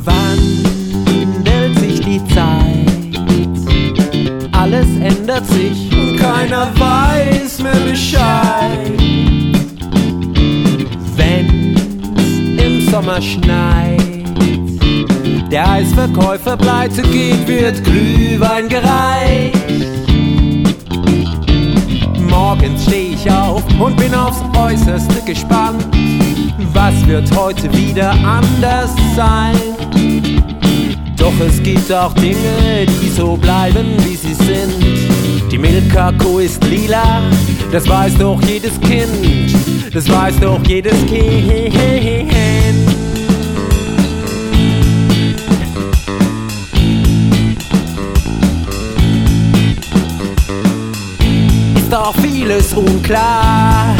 Wandelt sich die Zeit, alles ändert sich und keiner weiß mehr Bescheid. Wenn's im Sommer schneit, der Eisverkäufer pleite geht, wird Glühwein gereicht. Morgens steh ich auf und bin aufs Äußerste gespannt. Was wird heute wieder anders sein? Doch es gibt auch Dinge, die so bleiben, wie sie sind. Die Milka-Kuh ist lila, das weiß doch jedes Kind. Das weiß doch jedes Kind. Ist doch vieles unklar.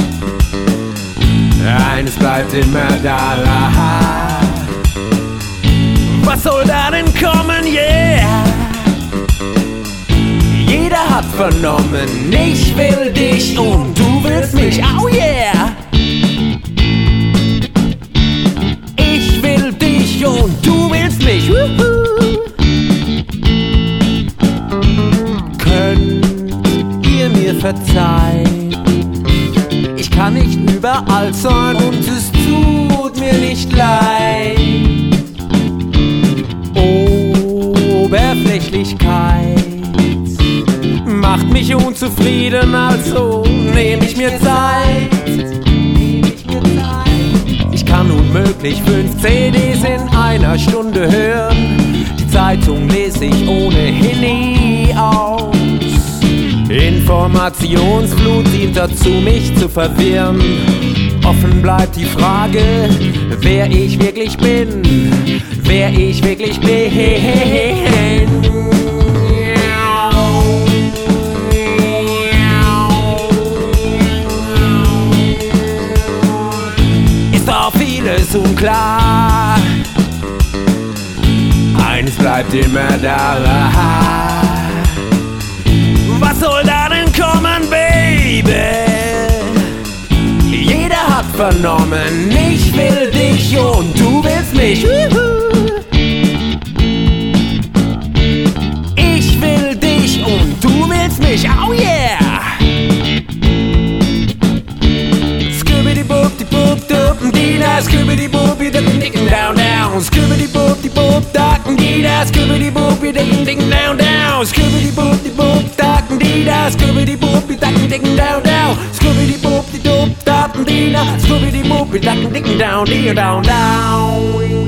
Eines bleibt immer da. Was soll da denn kommen, yeah? Jeder hat vernommen, ich will dich und du willst mich, oh yeah! Ich will dich und du willst mich, wuhu! Könnt ihr mir verzeihen? Ich kann nicht überall sein und es tut mir nicht leid. Oberflächlichkeit macht mich unzufrieden, also nehm ich mir Zeit. Ich kann unmöglich 5 CDs in einer Stunde hören. Die Zeitung lese ich ohnehin nie aus. Informationsflut dient dazu, mich zu verwirren. Offen bleibt die Frage, wer ich wirklich bin. Wer ich wirklich bin. Ist doch vieles unklar. Eines bleibt immer da. Was soll da denn kommen, Baby? Jeder hat vernommen, ich will dich und du willst mich. Ich will dich und du willst mich, oh yeah! Scooby-Dee-Boop-Dee-Boop-Doop-Dee-Da, Scooby-Dee-Boop-Dee-Down-Down, Scooby-Dee-Boop-Dee-Boop-Dee-Da, Scooby-Dee-Boop-Dee-Down-Down, Scooby-Dee-Boop-Dee-Boop-Dee-Da, Scooby-Dee-Boop-Dee-Down-Down, Scooby-Dee-Boop-Dee-Down-Down, Scooby-Dee-Boop-Dee-Down-Down.